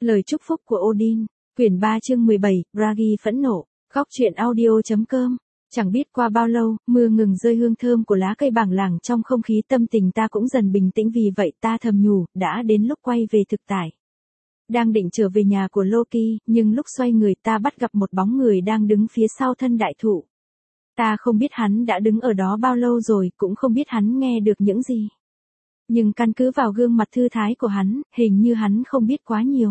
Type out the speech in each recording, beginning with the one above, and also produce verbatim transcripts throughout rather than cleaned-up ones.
Lời chúc phúc của Odin, quyển ba chương mười bảy, Bragi phẫn nộ, góc truyện audio.com. Chẳng biết qua bao lâu, mưa ngừng rơi, hương thơm của lá cây bảng lảng trong không khí, tâm tình ta cũng dần bình tĩnh, vì vậy ta thầm nhủ, đã đến lúc quay về thực tại. Đang định trở về nhà của Loki, nhưng lúc xoay người ta bắt gặp một bóng người đang đứng phía sau thân đại thụ. Ta không biết hắn đã đứng ở đó bao lâu rồi, cũng không biết hắn nghe được những gì. Nhưng căn cứ vào gương mặt thư thái của hắn, hình như hắn không biết quá nhiều.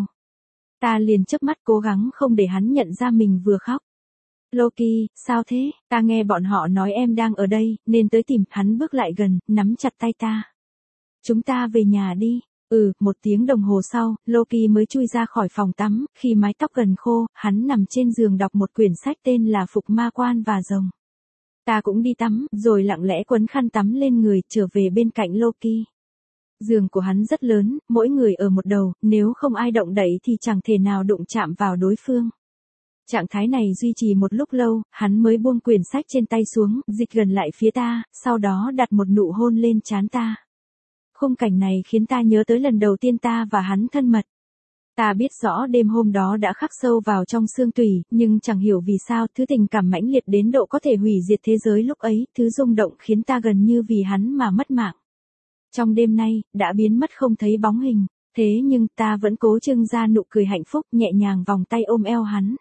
Ta liền chớp mắt cố gắng không để hắn nhận ra mình vừa khóc. Loki, sao thế? Ta nghe bọn họ nói em đang ở đây, nên tới tìm. Hắn bước lại gần, nắm chặt tay ta. Chúng ta về nhà đi. Ừ, một tiếng đồng hồ sau, Loki mới chui ra khỏi phòng tắm, khi mái tóc gần khô, hắn nằm trên giường đọc một quyển sách tên là Phục Ma Quan và Rồng. Ta cũng đi tắm, rồi lặng lẽ quấn khăn tắm lên người, trở về bên cạnh Loki. Giường của hắn rất lớn, mỗi người ở một đầu, nếu không ai động đậy thì chẳng thể nào đụng chạm vào đối phương. Trạng thái này duy trì một lúc lâu, hắn mới buông quyển sách trên tay xuống, dịch gần lại phía ta, sau đó đặt một nụ hôn lên trán ta. Khung cảnh này khiến ta nhớ tới lần đầu tiên ta và hắn thân mật. Ta biết rõ đêm hôm đó đã khắc sâu vào trong xương tủy, nhưng chẳng hiểu vì sao thứ tình cảm mãnh liệt đến độ có thể hủy diệt thế giới lúc ấy, thứ rung động khiến ta gần như vì hắn mà mất mạng. Trong đêm nay, đã biến mất không thấy bóng hình, thế nhưng ta vẫn cố trưng ra nụ cười hạnh phúc, nhẹ nhàng vòng tay ôm eo hắn.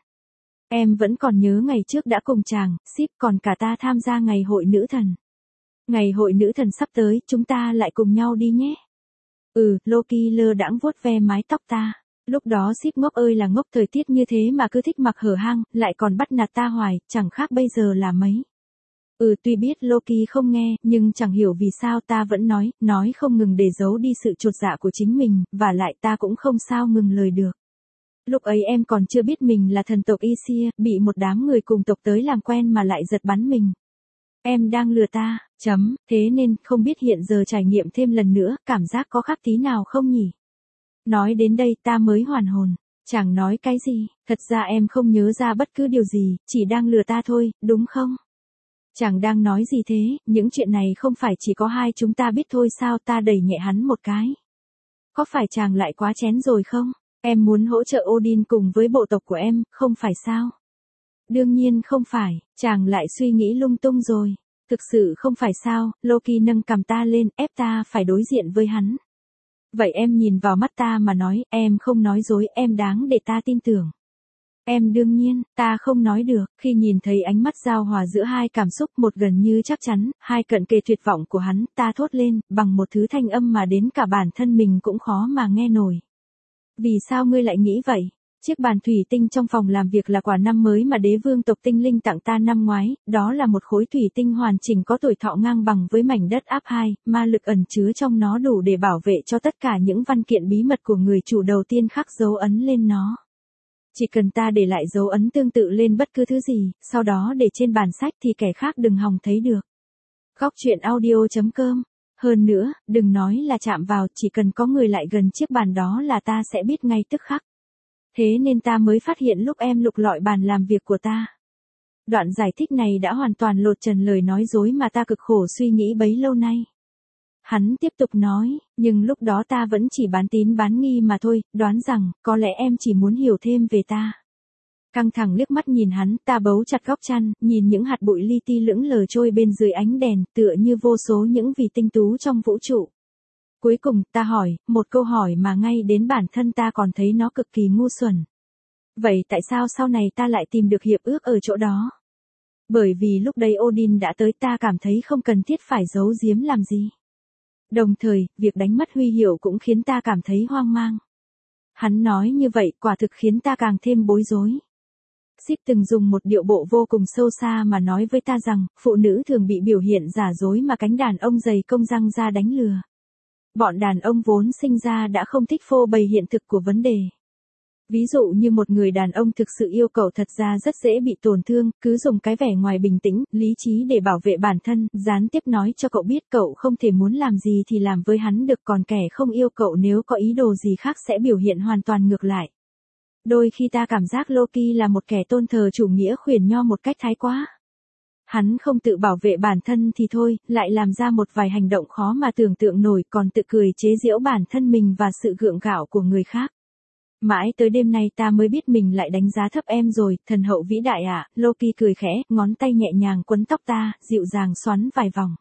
Em vẫn còn nhớ ngày trước đã cùng chàng, ship còn cả ta tham gia ngày hội nữ thần. Ngày hội nữ thần sắp tới, chúng ta lại cùng nhau đi nhé. Ừ, Loki lơ đãng vuốt ve mái tóc ta. Lúc đó ship ngốc ơi là ngốc, thời tiết như thế mà cứ thích mặc hở hang, lại còn bắt nạt ta hoài, chẳng khác bây giờ là mấy. Ừ, tuy biết Loki không nghe, nhưng chẳng hiểu vì sao ta vẫn nói, nói không ngừng để giấu đi sự chột dạ của chính mình, và lại ta cũng không sao ngừng lời được. Lúc ấy em còn chưa biết mình là thần tộc Aesir, bị một đám người cùng tộc tới làm quen mà lại giật bắn mình. Em đang lừa ta, chấm, thế nên không biết hiện giờ trải nghiệm thêm lần nữa, cảm giác có khác tí nào không nhỉ? Nói đến đây ta mới hoàn hồn. Chàng nói cái gì? Thật ra em không nhớ ra bất cứ điều gì, chỉ đang lừa ta thôi, đúng không? Chàng đang nói gì thế? Những chuyện này không phải chỉ có hai chúng ta biết thôi sao? Ta đẩy nhẹ hắn một cái. Có phải chàng lại quá chén rồi không? Em muốn hỗ trợ Odin cùng với bộ tộc của em, không phải sao? Đương nhiên không phải, chàng lại suy nghĩ lung tung rồi. Thực sự không phải sao? Loki nâng cằm ta lên, ép ta phải đối diện với hắn. Vậy em nhìn vào mắt ta mà nói, em không nói dối, em đáng để ta tin tưởng. Em đương nhiên, ta không nói được, khi nhìn thấy ánh mắt giao hòa giữa hai cảm xúc, một gần như chắc chắn, hai cận kề tuyệt vọng của hắn, ta thốt lên, bằng một thứ thanh âm mà đến cả bản thân mình cũng khó mà nghe nổi. Vì sao ngươi lại nghĩ vậy? Chiếc bàn thủy tinh trong phòng làm việc là quà năm mới mà đế vương tộc tinh linh tặng ta năm ngoái, đó là một khối thủy tinh hoàn chỉnh có tuổi thọ ngang bằng với mảnh đất áp hai, ma lực ẩn chứa trong nó đủ để bảo vệ cho tất cả những văn kiện bí mật của người chủ đầu tiên khắc dấu ấn lên nó. Chỉ cần ta để lại dấu ấn tương tự lên bất cứ thứ gì, sau đó để trên bàn sách thì kẻ khác đừng hòng thấy được. Góc truyện audio.com. Hơn nữa, đừng nói là chạm vào, chỉ cần có người lại gần chiếc bàn đó là ta sẽ biết ngay tức khắc. Thế nên ta mới phát hiện lúc em lục lọi bàn làm việc của ta. Đoạn giải thích này đã hoàn toàn lột trần lời nói dối mà ta cực khổ suy nghĩ bấy lâu nay. Hắn tiếp tục nói, nhưng lúc đó ta vẫn chỉ bán tín bán nghi mà thôi, đoán rằng, có lẽ em chỉ muốn hiểu thêm về ta. Căng thẳng liếc mắt nhìn hắn, ta bấu chặt góc chăn, nhìn những hạt bụi li ti lững lờ trôi bên dưới ánh đèn, tựa như vô số những vì tinh tú trong vũ trụ. Cuối cùng, ta hỏi, một câu hỏi mà ngay đến bản thân ta còn thấy nó cực kỳ ngu xuẩn. Vậy tại sao sau này ta lại tìm được hiệp ước ở chỗ đó? Bởi vì lúc đây Odin đã tới, ta cảm thấy không cần thiết phải giấu giếm làm gì. Đồng thời, việc đánh mất huy hiệu cũng khiến ta cảm thấy hoang mang. Hắn nói như vậy quả thực khiến ta càng thêm bối rối. Sip từng dùng một điệu bộ vô cùng sâu xa mà nói với ta rằng, phụ nữ thường bị biểu hiện giả dối mà cánh đàn ông dày công răng ra đánh lừa. Bọn đàn ông vốn sinh ra đã không thích phô bày hiện thực của vấn đề. Ví dụ như một người đàn ông thực sự yêu cậu thật ra rất dễ bị tổn thương, cứ dùng cái vẻ ngoài bình tĩnh, lý trí để bảo vệ bản thân, gián tiếp nói cho cậu biết cậu không thể muốn làm gì thì làm với hắn được, còn kẻ không yêu cậu nếu có ý đồ gì khác sẽ biểu hiện hoàn toàn ngược lại. Đôi khi ta cảm giác Loki là một kẻ tôn thờ chủ nghĩa khuyển nho một cách thái quá. Hắn không tự bảo vệ bản thân thì thôi, lại làm ra một vài hành động khó mà tưởng tượng nổi, còn tự cười chế giễu bản thân mình và sự gượng gạo của người khác. Mãi tới đêm nay ta mới biết mình lại đánh giá thấp em rồi, thần hậu vĩ đại ạ, Loki cười khẽ, ngón tay nhẹ nhàng quấn tóc ta, dịu dàng xoắn vài vòng.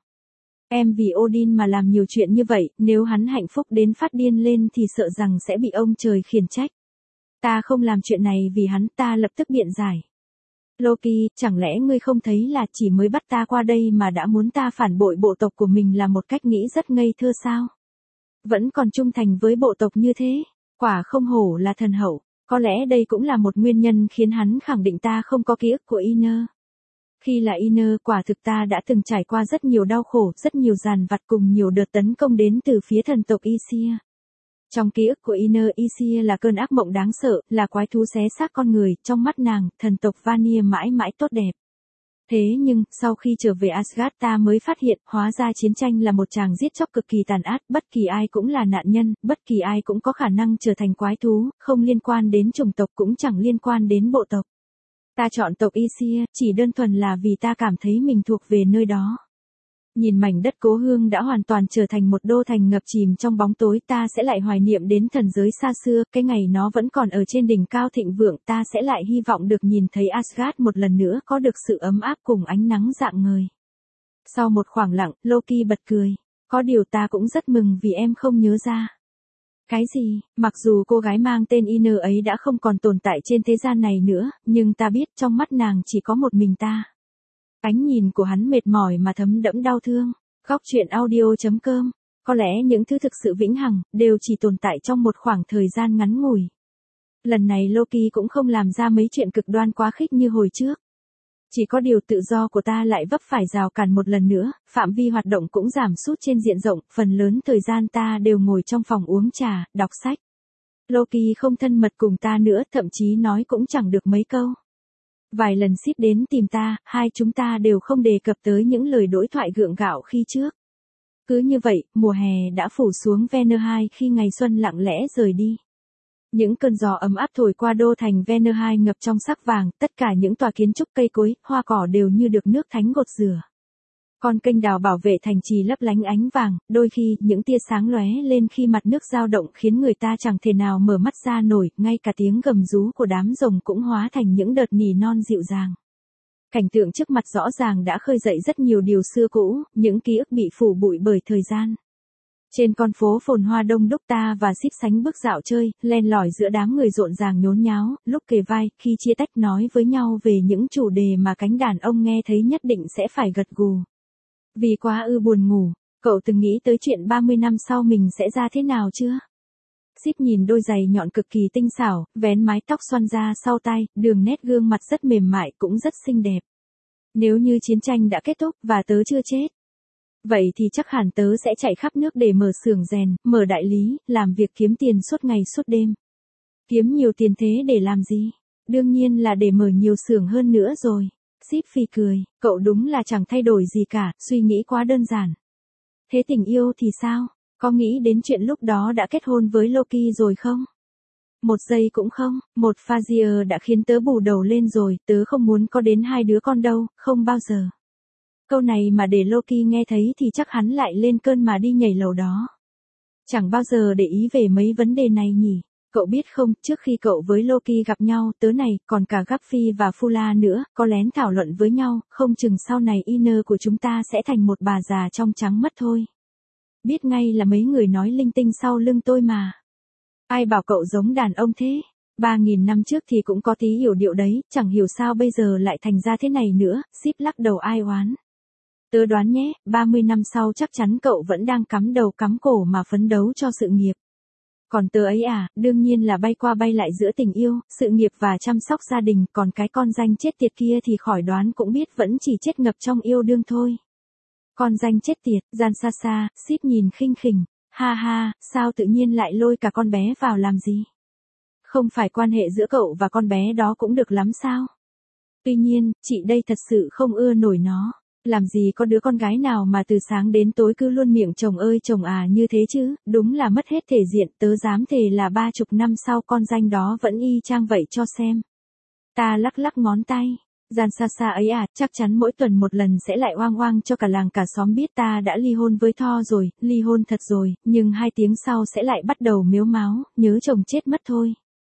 Em vì Odin mà làm nhiều chuyện như vậy, nếu hắn hạnh phúc đến phát điên lên thì sợ rằng sẽ bị ông trời khiển trách. Ta không làm chuyện này vì hắn, ta lập tức biện giải. Loki, chẳng lẽ ngươi không thấy là chỉ mới bắt ta qua đây mà đã muốn ta phản bội bộ tộc của mình là một cách nghĩ rất ngây thơ sao? Vẫn còn trung thành với bộ tộc như thế, quả không hổ là thần hậu, có lẽ đây cũng là một nguyên nhân khiến hắn khẳng định ta không có ký ức của Iner. Khi là Iner, quả thực ta đã từng trải qua rất nhiều đau khổ, rất nhiều dàn vặt cùng nhiều đợt tấn công đến từ phía thần tộc Isia. Trong ký ức của Iner, Isia là cơn ác mộng đáng sợ, là quái thú xé xác con người, trong mắt nàng, thần tộc Vanir mãi mãi tốt đẹp. Thế nhưng, sau khi trở về Asgard ta mới phát hiện, hóa ra chiến tranh là một tràng giết chóc cực kỳ tàn ác, bất kỳ ai cũng là nạn nhân, bất kỳ ai cũng có khả năng trở thành quái thú, không liên quan đến chủng tộc cũng chẳng liên quan đến bộ tộc. Ta chọn tộc Isia, chỉ đơn thuần là vì ta cảm thấy mình thuộc về nơi đó. Nhìn mảnh đất cố hương đã hoàn toàn trở thành một đô thành ngập chìm trong bóng tối, ta sẽ lại hoài niệm đến thần giới xa xưa, cái ngày nó vẫn còn ở trên đỉnh cao thịnh vượng, ta sẽ lại hy vọng được nhìn thấy Asgard một lần nữa có được sự ấm áp cùng ánh nắng rạng ngời. Sau một khoảng lặng, Loki bật cười. Có điều ta cũng rất mừng vì em không nhớ ra. Cái gì? Mặc dù cô gái mang tên Iner ấy đã không còn tồn tại trên thế gian này nữa, nhưng ta biết trong mắt nàng chỉ có một mình ta. Ánh nhìn của hắn mệt mỏi mà thấm đẫm đau thương. Góc truyện audio chấm com. Có lẽ những thứ thực sự vĩnh hằng, đều chỉ tồn tại trong một khoảng thời gian ngắn ngủi. Lần này Loki cũng không làm ra mấy chuyện cực đoan quá khích như hồi trước. Chỉ có điều tự do của ta lại vấp phải rào cản một lần nữa, phạm vi hoạt động cũng giảm sút trên diện rộng, phần lớn thời gian ta đều ngồi trong phòng uống trà, đọc sách. Loki không thân mật cùng ta nữa, thậm chí nói cũng chẳng được mấy câu. Vài lần ship đến tìm ta, hai chúng ta đều không đề cập tới những lời đối thoại gượng gạo khi trước. Cứ như vậy, mùa hè đã phủ xuống Vernheim khi ngày xuân lặng lẽ rời đi. Những cơn gió ấm áp thổi qua đô thành Vernheim ngập trong sắc vàng, tất cả những tòa kiến trúc cây cối, hoa cỏ đều như được nước thánh gột rửa. Con kênh đào bảo vệ thành trì lấp lánh ánh vàng, đôi khi những tia sáng lóe lên khi mặt nước dao động khiến người ta chẳng thể nào mở mắt ra nổi, ngay cả tiếng gầm rú của đám rồng cũng hóa thành những đợt nỉ non dịu dàng. Cảnh tượng trước mặt rõ ràng đã khơi dậy rất nhiều điều xưa cũ, những ký ức bị phủ bụi bởi thời gian. Trên con phố phồn hoa đông đúc ta và Ship sánh bước dạo chơi, len lỏi giữa đám người rộn ràng nhốn nháo, lúc kề vai, khi chia tách nói với nhau về những chủ đề mà cánh đàn ông nghe thấy nhất định sẽ phải gật gù. Vì quá ư buồn ngủ, cậu từng nghĩ tới chuyện ba mươi năm sau mình sẽ ra thế nào chưa? Ship nhìn đôi giày nhọn cực kỳ tinh xảo, vén mái tóc xoăn ra sau tai, đường nét gương mặt rất mềm mại cũng rất xinh đẹp. Nếu như chiến tranh đã kết thúc và tớ chưa chết, vậy thì chắc hẳn tớ sẽ chạy khắp nước để mở xưởng rèn, mở đại lý, làm việc kiếm tiền suốt ngày suốt đêm. Kiếm nhiều tiền thế để làm gì? Đương nhiên là để mở nhiều xưởng hơn nữa rồi. Ship phì cười, cậu đúng là chẳng thay đổi gì cả, suy nghĩ quá đơn giản. Thế tình yêu thì sao? Có nghĩ đến chuyện lúc đó đã kết hôn với Loki rồi không? Một giây cũng không, một Fazir đã khiến tớ bù đầu lên rồi, tớ không muốn có đến hai đứa con đâu, không bao giờ. Câu này mà để Loki nghe thấy thì chắc hắn lại lên cơn mà đi nhảy lầu đó. Chẳng bao giờ để ý về mấy vấn đề này nhỉ. Cậu biết không, trước khi cậu với Loki gặp nhau, tớ này, còn cả Gaffy và Fula nữa, có lén thảo luận với nhau, không chừng sau này Iner của chúng ta sẽ thành một bà già trong trắng mất thôi. Biết ngay là mấy người nói linh tinh sau lưng tôi mà. Ai bảo cậu giống đàn ông thế? Ba nghìn năm trước thì cũng có tí hiểu điệu đấy, chẳng hiểu sao bây giờ lại thành ra thế này nữa, Ship lắc đầu ai oán. Tớ đoán nhé, ba mươi năm sau chắc chắn cậu vẫn đang cắm đầu cắm cổ mà phấn đấu cho sự nghiệp. Còn tớ ấy à, đương nhiên là bay qua bay lại giữa tình yêu, sự nghiệp và chăm sóc gia đình, còn cái con danh chết tiệt kia thì khỏi đoán cũng biết vẫn chỉ chết ngập trong yêu đương thôi. Con danh chết tiệt, gian xa xa, Ship nhìn khinh khỉnh, ha ha, sao tự nhiên lại lôi cả con bé vào làm gì? Không phải quan hệ giữa cậu và con bé đó cũng được lắm sao? Tuy nhiên, chị đây thật sự không ưa nổi nó. Làm gì có đứa con gái nào mà từ sáng đến tối cứ luôn miệng chồng ơi chồng à như thế chứ, đúng là mất hết thể diện, tớ dám thề là ba chục năm sau con danh đó vẫn y chang vậy cho xem. Ta lắc lắc ngón tay, gian xa xa ấy à, chắc chắn mỗi tuần một lần sẽ lại oang oang cho cả làng cả xóm biết ta đã ly hôn với Thor rồi, ly hôn thật rồi, nhưng hai tiếng sau sẽ lại bắt đầu mếu máo, nhớ chồng chết mất thôi.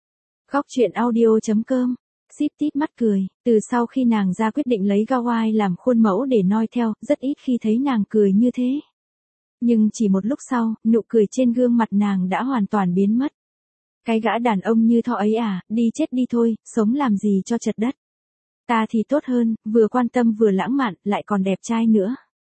Góc truyện audio.com. Ship tít mắt cười, từ sau khi nàng ra quyết định lấy Gawai làm khuôn mẫu để noi theo, rất ít khi thấy nàng cười như thế. Nhưng chỉ một lúc sau, nụ cười trên gương mặt nàng đã hoàn toàn biến mất. Cái gã đàn ông như thọ ấy à, đi chết đi thôi, sống làm gì cho chật đất. Ta thì tốt hơn, vừa quan tâm vừa lãng mạn, lại còn đẹp trai nữa.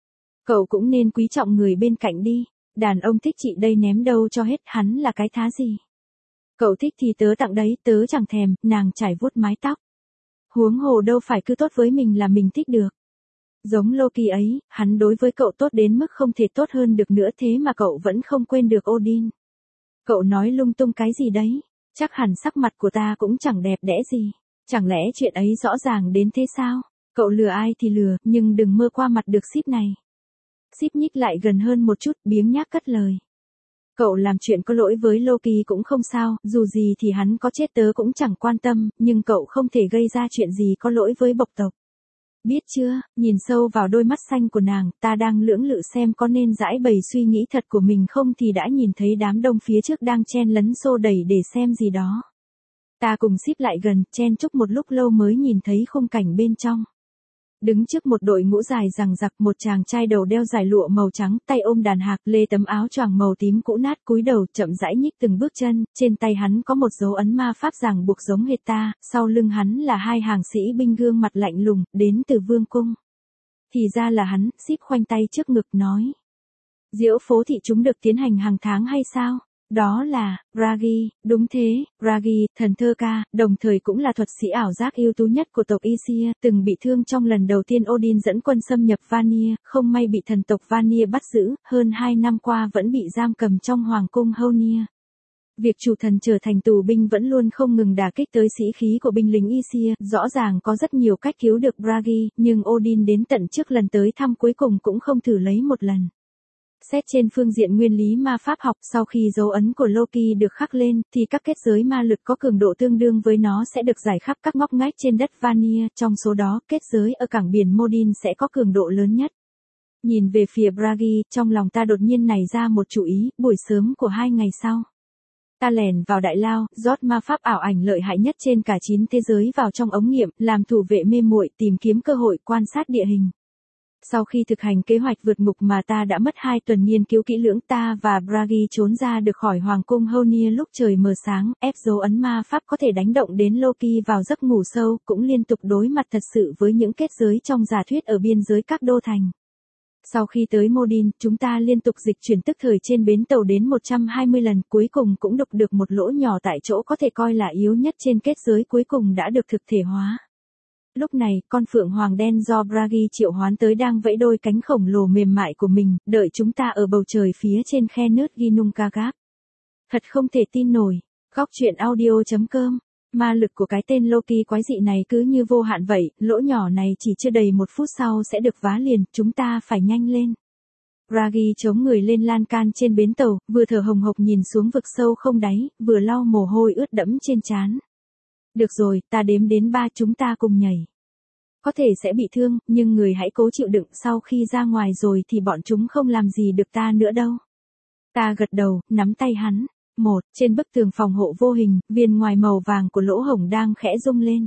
Cậu cũng nên quý trọng người bên cạnh đi, đàn ông thích chị đây ném đâu cho hết, hắn là cái thá gì. Cậu thích thì tớ tặng đấy, tớ chẳng thèm, nàng chải vuốt mái tóc. Huống hồ đâu phải cứ tốt với mình là mình thích được. Giống Loki ấy, hắn đối với cậu tốt đến mức không thể tốt hơn được nữa, thế mà cậu vẫn không quên được Odin. Cậu nói lung tung cái gì đấy, chắc hẳn sắc mặt của ta cũng chẳng đẹp đẽ gì. Chẳng lẽ chuyện ấy rõ ràng đến thế sao? Cậu lừa ai thì lừa, nhưng đừng mơ qua mặt được Ship này. Ship nhích lại gần hơn một chút, biếng nhác cất lời. Cậu làm chuyện có lỗi với Loki cũng không sao, dù gì thì hắn có chết tớ cũng chẳng quan tâm, nhưng cậu không thể gây ra chuyện gì có lỗi với bộc tộc. Biết chưa, nhìn sâu vào đôi mắt xanh của nàng, ta đang lưỡng lự xem có nên giải bày suy nghĩ thật của mình không thì đã nhìn thấy đám đông phía trước đang chen lấn xô đẩy để xem gì đó. Ta cùng Ship lại gần, chen chúc một lúc lâu mới nhìn thấy khung cảnh bên trong. Đứng trước một đội ngũ dài rằng rặc, một chàng trai đầu đeo dải lụa màu trắng, tay ôm đàn hạc, lê tấm áo choàng màu tím cũ nát, cúi đầu chậm rãi nhích từng bước chân, trên tay hắn có một dấu ấn ma pháp ràng buộc giống hệt ta, sau lưng hắn là hai hàng sĩ binh gương mặt lạnh lùng, đến từ vương cung. Thì ra là hắn, Ship khoanh tay trước ngực nói. Diễu phố thị chúng được tiến hành hàng tháng hay sao? Đó là, Bragi, đúng thế, Bragi, thần thơ ca, đồng thời cũng là thuật sĩ ảo giác ưu tú nhất của tộc Isia, từng bị thương trong lần đầu tiên Odin dẫn quân xâm nhập Vanir, không may bị thần tộc Vanir bắt giữ, hơn hai năm qua vẫn bị giam cầm trong hoàng cung Honir. Việc chủ thần trở thành tù binh vẫn luôn không ngừng đả kích tới sĩ khí của binh lính Isia, rõ ràng có rất nhiều cách cứu được Bragi, nhưng Odin đến tận trước lần tới thăm cuối cùng cũng không thử lấy một lần. Xét trên phương diện nguyên lý ma pháp học, sau khi dấu ấn của Loki được khắc lên, thì các kết giới ma lực có cường độ tương đương với nó sẽ được rải khắp các ngóc ngách trên đất Vanir, trong số đó, kết giới ở cảng biển Modin sẽ có cường độ lớn nhất. Nhìn về phía Bragi, trong lòng ta đột nhiên nảy ra một chủ ý, buổi sớm của hai ngày sau. Ta lèn vào đại lao, rót ma pháp ảo ảnh lợi hại nhất trên cả chín thế giới vào trong ống nghiệm, làm thủ vệ mê muội, tìm kiếm cơ hội quan sát địa hình. Sau khi thực hành kế hoạch vượt ngục mà ta đã mất hai tuần nghiên cứu kỹ lưỡng, ta và Bragi trốn ra được khỏi hoàng cung Honir lúc trời mờ sáng, ép dấu ấn ma pháp có thể đánh động đến Loki vào giấc ngủ sâu, cũng liên tục đối mặt thật sự với những kết giới trong giả thuyết ở biên giới các đô thành. Sau khi tới Modin, chúng ta liên tục dịch chuyển tức thời trên bến tàu đến một trăm hai mươi lần, cuối cùng cũng đục được một lỗ nhỏ tại chỗ có thể coi là yếu nhất trên kết giới cuối cùng đã được thực thể hóa. Lúc này, con phượng hoàng đen do Bragi triệu hoán tới đang vẫy đôi cánh khổng lồ mềm mại của mình, đợi chúng ta ở bầu trời phía trên khe nớt Ginnungagap. Thật không thể tin nổi. Góc truyện audio.com. Ma lực của cái tên Loki quái dị này cứ như vô hạn vậy, lỗ nhỏ này chỉ chưa đầy một phút sau sẽ được vá liền, chúng ta phải nhanh lên. Bragi chống người lên lan can trên bến tàu, vừa thở hồng hộc nhìn xuống vực sâu không đáy, vừa lau mồ hôi ướt đẫm trên trán. Được rồi, ta đếm đến ba, chúng ta cùng nhảy. Có thể sẽ bị thương, nhưng người hãy cố chịu đựng, sau khi ra ngoài rồi thì bọn chúng không làm gì được ta nữa đâu. Ta gật đầu, nắm tay hắn. Một, trên bức tường phòng hộ vô hình, viền ngoài màu vàng của lỗ hổng đang khẽ rung lên.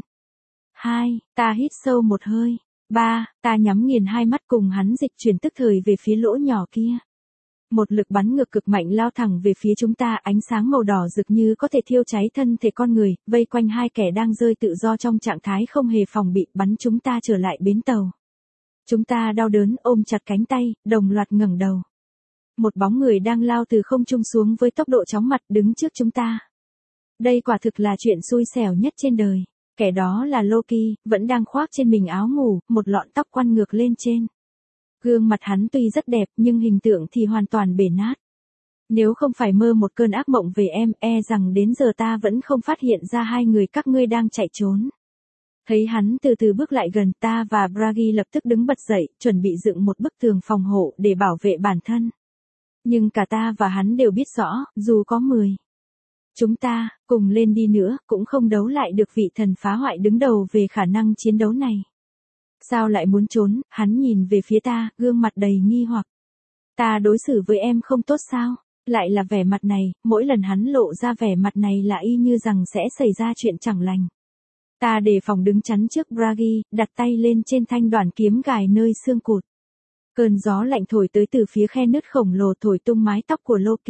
Hai, ta hít sâu một hơi. Ba, ta nhắm nghiền hai mắt cùng hắn dịch chuyển tức thời về phía lỗ nhỏ kia. Một lực bắn ngược cực mạnh lao thẳng về phía chúng ta, ánh sáng màu đỏ rực như có thể thiêu cháy thân thể con người, vây quanh hai kẻ đang rơi tự do trong trạng thái không hề phòng bị, bắn chúng ta trở lại bến tàu. Chúng ta đau đớn ôm chặt cánh tay, đồng loạt ngẩng đầu. Một bóng người đang lao từ không trung xuống với tốc độ chóng mặt đứng trước chúng ta. Đây quả thực là chuyện xui xẻo nhất trên đời. Kẻ đó là Loki, vẫn đang khoác trên mình áo ngủ, một lọn tóc quăn ngược lên trên. Gương mặt hắn tuy rất đẹp nhưng hình tượng thì hoàn toàn bể nát. Nếu không phải mơ một cơn ác mộng về em, e rằng đến giờ ta vẫn không phát hiện ra hai người các ngươi đang chạy trốn. Thấy hắn từ từ bước lại gần, ta và Bragi lập tức đứng bật dậy, chuẩn bị dựng một bức tường phòng hộ để bảo vệ bản thân. Nhưng cả ta và hắn đều biết rõ, dù có mười chúng ta cùng lên đi nữa, cũng không đấu lại được vị thần phá hoại đứng đầu về khả năng chiến đấu này. Sao lại muốn trốn? Hắn nhìn về phía ta, gương mặt đầy nghi hoặc. Ta đối xử với em không tốt sao? Lại là vẻ mặt này, mỗi lần hắn lộ ra vẻ mặt này là y như rằng sẽ xảy ra chuyện chẳng lành. Ta đề phòng đứng chắn trước Bragi, đặt tay lên trên thanh đoàn kiếm gài nơi xương cụt. Cơn gió lạnh thổi tới từ phía khe nứt khổng lồ thổi tung mái tóc của Loki.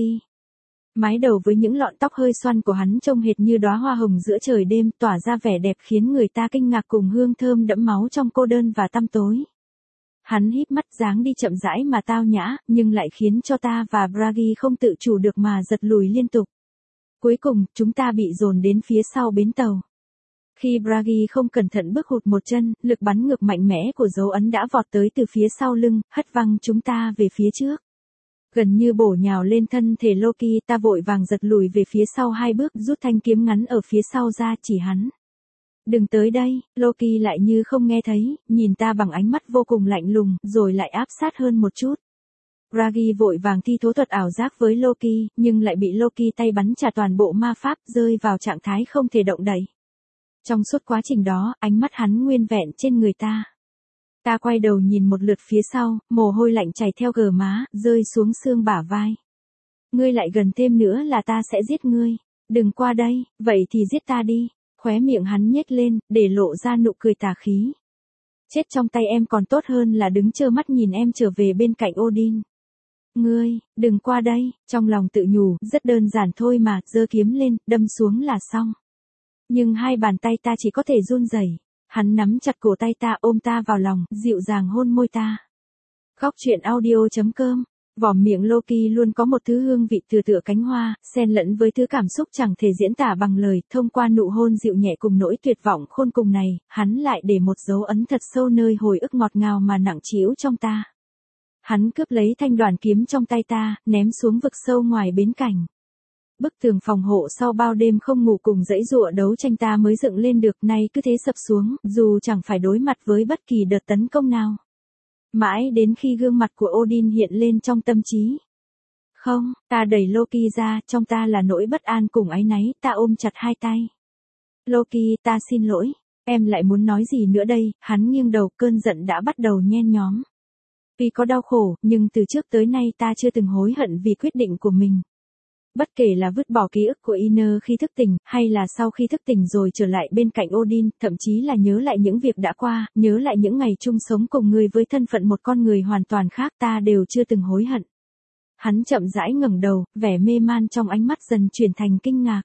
Mái đầu với những lọn tóc hơi xoăn của hắn trông hệt như đóa hoa hồng giữa trời đêm, tỏa ra vẻ đẹp khiến người ta kinh ngạc cùng hương thơm đẫm máu trong cô đơn và tăm tối. Hắn híp mắt dáng đi chậm rãi mà tao nhã, nhưng lại khiến cho ta và Bragi không tự chủ được mà giật lùi liên tục. Cuối cùng, chúng ta bị dồn đến phía sau bến tàu. Khi Bragi không cẩn thận bước hụt một chân, lực bắn ngược mạnh mẽ của dấu ấn đã vọt tới từ phía sau lưng, hất văng chúng ta về phía trước. Gần như bổ nhào lên thân thể Loki, ta vội vàng giật lùi về phía sau hai bước, rút thanh kiếm ngắn ở phía sau ra chỉ hắn. Đừng tới đây, Loki lại như không nghe thấy, nhìn ta bằng ánh mắt vô cùng lạnh lùng, rồi lại áp sát hơn một chút. Bragi vội vàng thi thố thuật ảo giác với Loki, nhưng lại bị Loki tay bắn trả toàn bộ ma pháp, rơi vào trạng thái không thể động đậy. Trong suốt quá trình đó, ánh mắt hắn nguyên vẹn trên người ta. Ta quay đầu nhìn một lượt phía sau, mồ hôi lạnh chảy theo gờ má, rơi xuống xương bả vai. Ngươi lại gần thêm nữa là ta sẽ giết ngươi. Đừng qua đây, vậy thì giết ta đi. Khóe miệng hắn nhếch lên, để lộ ra nụ cười tà khí. Chết trong tay em còn tốt hơn là đứng trơ mắt nhìn em trở về bên cạnh Odin. Ngươi, đừng qua đây, trong lòng tự nhủ, rất đơn giản thôi mà, giơ kiếm lên, đâm xuống là xong. Nhưng hai bàn tay ta chỉ có thể run rẩy. Hắn nắm chặt cổ tay ta, ôm ta vào lòng, dịu dàng hôn môi ta. Góc truyện audio chấm com. Vỏ miệng Loki luôn có một thứ hương vị tựa tựa cánh hoa, xen lẫn với thứ cảm xúc chẳng thể diễn tả bằng lời, thông qua nụ hôn dịu nhẹ cùng nỗi tuyệt vọng khôn cùng này, hắn lại để một dấu ấn thật sâu nơi hồi ức ngọt ngào mà nặng trĩu trong ta. Hắn cướp lấy thanh đoàn kiếm trong tay ta, ném xuống vực sâu ngoài bến cảnh. Bức tường phòng hộ sau bao đêm không ngủ cùng dãy dụa đấu tranh ta mới dựng lên được, nay cứ thế sập xuống, dù chẳng phải đối mặt với bất kỳ đợt tấn công nào. Mãi đến khi gương mặt của Odin hiện lên trong tâm trí. Không, ta đẩy Loki ra, trong ta là nỗi bất an cùng áy náy, ta ôm chặt hai tay. Loki, ta xin lỗi, em lại muốn nói gì nữa đây, hắn nghiêng đầu, cơn giận đã bắt đầu nhen nhóm. Vì có đau khổ, nhưng từ trước tới nay ta chưa từng hối hận vì quyết định của mình. Bất kể là vứt bỏ ký ức của Iner khi thức tỉnh, hay là sau khi thức tỉnh rồi trở lại bên cạnh Odin, thậm chí là nhớ lại những việc đã qua, nhớ lại những ngày chung sống cùng người với thân phận một con người hoàn toàn khác, ta đều chưa từng hối hận. Hắn chậm rãi ngẩng đầu, vẻ mê man trong ánh mắt dần chuyển thành kinh ngạc.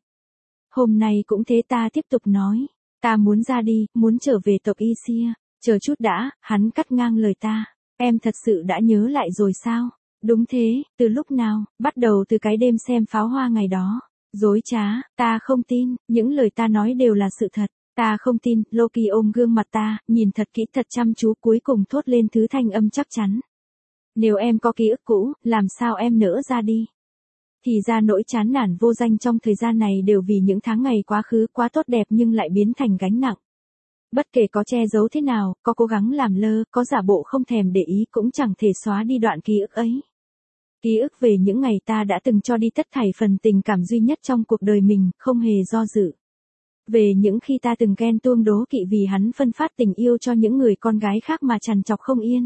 Hôm nay cũng thế, ta tiếp tục nói. Ta muốn ra đi, muốn trở về tộc Isia. Chờ chút đã, hắn cắt ngang lời ta. Em thật sự đã nhớ lại rồi sao? Đúng thế, từ lúc nào, bắt đầu từ cái đêm xem pháo hoa ngày đó. Dối trá, ta không tin, những lời ta nói đều là sự thật. Ta không tin, Loki ôm gương mặt ta, nhìn thật kỹ thật chăm chú, cuối cùng thốt lên thứ thanh âm chắc chắn. Nếu em có ký ức cũ, làm sao em nỡ ra đi? Thì ra nỗi chán nản vô danh trong thời gian này đều vì những tháng ngày quá khứ quá tốt đẹp nhưng lại biến thành gánh nặng. Bất kể có che giấu thế nào, có cố gắng làm lơ, có giả bộ không thèm để ý cũng chẳng thể xóa đi đoạn ký ức ấy. Ký ức về những ngày ta đã từng cho đi tất thảy phần tình cảm duy nhất trong cuộc đời mình, không hề do dự. Về những khi ta từng ghen tuông đố kỵ vì hắn phân phát tình yêu cho những người con gái khác mà trằn trọc không yên.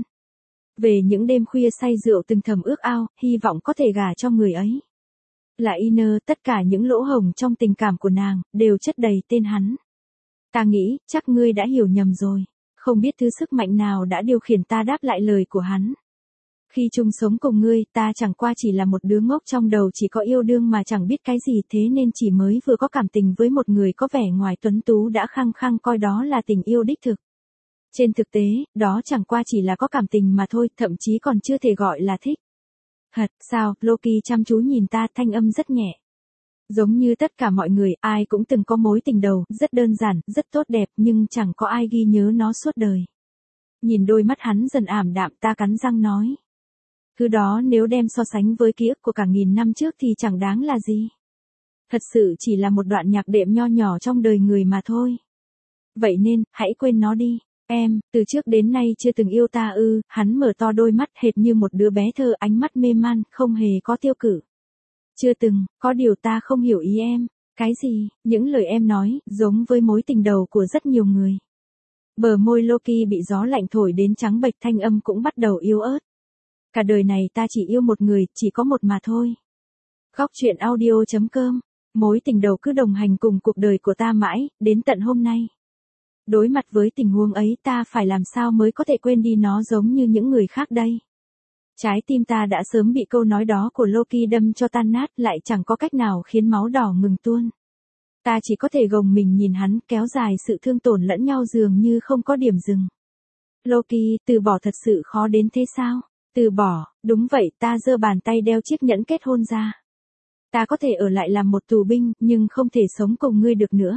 Về những đêm khuya say rượu từng thầm ước ao, hy vọng có thể gả cho người ấy. Là Iner, tất cả những lỗ hổng trong tình cảm của nàng, đều chất đầy tên hắn. Ta nghĩ, chắc ngươi đã hiểu nhầm rồi. Không biết thứ sức mạnh nào đã điều khiển ta đáp lại lời của hắn. Khi chung sống cùng ngươi, ta chẳng qua chỉ là một đứa ngốc trong đầu chỉ có yêu đương mà chẳng biết cái gì, thế nên chỉ mới vừa có cảm tình với một người có vẻ ngoài tuấn tú đã khăng khăng coi đó là tình yêu đích thực. Trên thực tế, đó chẳng qua chỉ là có cảm tình mà thôi, thậm chí còn chưa thể gọi là thích. Hật, sao, Loki chăm chú nhìn ta, thanh âm rất nhẹ. Giống như tất cả mọi người, ai cũng từng có mối tình đầu, rất đơn giản, rất tốt đẹp, nhưng chẳng có ai ghi nhớ nó suốt đời. Nhìn đôi mắt hắn dần ảm đạm, ta cắn răng nói. Thứ đó nếu đem so sánh với ký ức của cả nghìn năm trước thì chẳng đáng là gì. Thật sự chỉ là một đoạn nhạc đệm nho nhỏ trong đời người mà thôi. Vậy nên, hãy quên nó đi. Em, từ trước đến nay chưa từng yêu ta ư, hắn mở to đôi mắt hệt như một đứa bé thơ, ánh mắt mê man, không hề có tiêu cự. Chưa từng, có điều ta không hiểu ý em. Cái gì, những lời em nói, giống với mối tình đầu của rất nhiều người. Bờ môi Loki bị gió lạnh thổi đến trắng bệch, thanh âm cũng bắt đầu yếu ớt. Cả đời này ta chỉ yêu một người, chỉ có một mà thôi. Góc chuyện audio chấm com. Mối tình đầu cứ đồng hành cùng cuộc đời của ta mãi, đến tận hôm nay. Đối mặt với tình huống ấy ta phải làm sao mới có thể quên đi nó giống như những người khác đây. Trái tim ta đã sớm bị câu nói đó của Loki đâm cho tan nát, lại chẳng có cách nào khiến máu đỏ ngừng tuôn. Ta chỉ có thể gồng mình nhìn hắn kéo dài sự thương tổn lẫn nhau dường như không có điểm dừng. Loki, từ bỏ thật sự khó đến thế sao? Từ bỏ, đúng vậy, ta giơ bàn tay đeo chiếc nhẫn kết hôn ra. Ta có thể ở lại làm một tù binh, nhưng không thể sống cùng ngươi được nữa.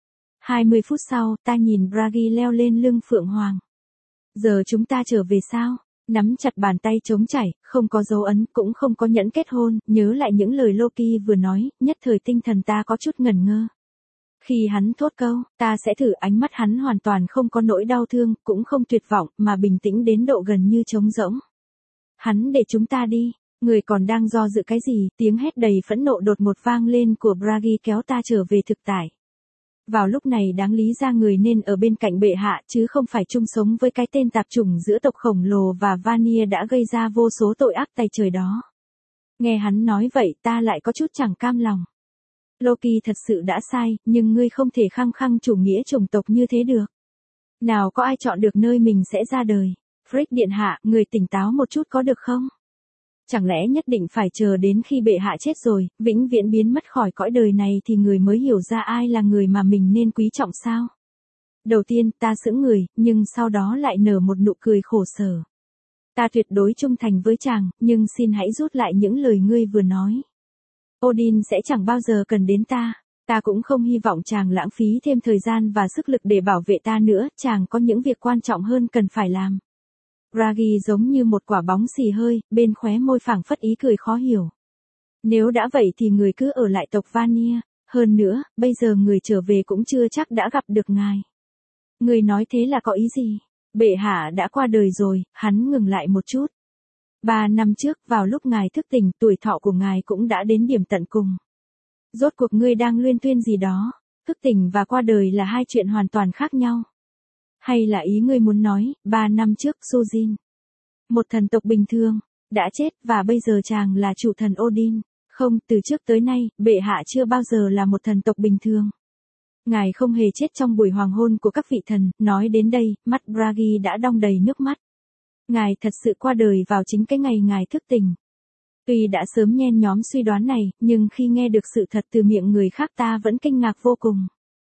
hai mươi phút sau, ta nhìn Bragi leo lên lưng Phượng Hoàng. Giờ chúng ta trở về sao? Nắm chặt bàn tay trống chảy, không có dấu ấn, cũng không có nhẫn kết hôn, nhớ lại những lời Loki vừa nói, nhất thời tinh thần ta có chút ngẩn ngơ. Khi hắn thốt câu, ta sẽ thử, ánh mắt hắn hoàn toàn không có nỗi đau thương, cũng không tuyệt vọng, mà bình tĩnh đến độ gần như trống rỗng. Hắn để chúng ta đi, người còn đang do dự cái gì, tiếng hét đầy phẫn nộ đột ngột vang lên của Bragi kéo ta trở về thực tại. Vào lúc này đáng lý ra người nên ở bên cạnh bệ hạ chứ không phải chung sống với cái tên tạp chủng giữa tộc khổng lồ và Vanir đã gây ra vô số tội ác tày trời đó. Nghe hắn nói vậy ta lại có chút chẳng cam lòng. Loki thật sự đã sai, nhưng ngươi không thể khăng khăng chủ nghĩa chủng tộc như thế được. Nào có ai chọn được nơi mình sẽ ra đời. Frick điện hạ, người tỉnh táo một chút có được không? Chẳng lẽ nhất định phải chờ đến khi bệ hạ chết rồi, vĩnh viễn biến mất khỏi cõi đời này thì người mới hiểu ra ai là người mà mình nên quý trọng sao? Đầu tiên ta sững người, nhưng sau đó lại nở một nụ cười khổ sở. Ta tuyệt đối trung thành với chàng, nhưng xin hãy rút lại những lời ngươi vừa nói. Odin sẽ chẳng bao giờ cần đến ta. Ta cũng không hy vọng chàng lãng phí thêm thời gian và sức lực để bảo vệ ta nữa, chàng có những việc quan trọng hơn cần phải làm. Bragi giống như một quả bóng xì hơi, bên khóe môi phảng phất ý cười khó hiểu. Nếu đã vậy thì người cứ ở lại tộc Vanir, hơn nữa, bây giờ người trở về cũng chưa chắc đã gặp được ngài. Người nói thế là có ý gì? Bệ hạ đã qua đời rồi, hắn ngừng lại một chút. Ba năm trước, vào lúc ngài thức tỉnh, tuổi thọ của ngài cũng đã đến điểm tận cùng. Rốt cuộc ngươi đang luyên thuyên gì đó, thức tỉnh và qua đời là hai chuyện hoàn toàn khác nhau. Hay là ý ngươi muốn nói, ba năm trước Sujin, một thần tộc bình thường, đã chết và bây giờ chàng là chủ thần Odin. Không, từ trước tới nay, bệ hạ chưa bao giờ là một thần tộc bình thường. Ngài không hề chết trong buổi hoàng hôn của các vị thần, nói đến đây, mắt Bragi đã đong đầy nước mắt. Ngài thật sự qua đời vào chính cái ngày ngài thức tỉnh. Tuy đã sớm nhen nhóm suy đoán này, nhưng khi nghe được sự thật từ miệng người khác ta vẫn kinh ngạc vô cùng.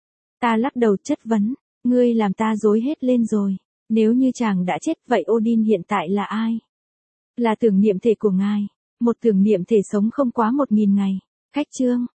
Ta lắc đầu chất vấn. Ngươi làm ta rối hết lên rồi. Nếu như chàng đã chết vậy Odin hiện tại là ai? Là tưởng niệm thể của ngài. Một tưởng niệm thể sống không quá một nghìn ngày. Khách chương.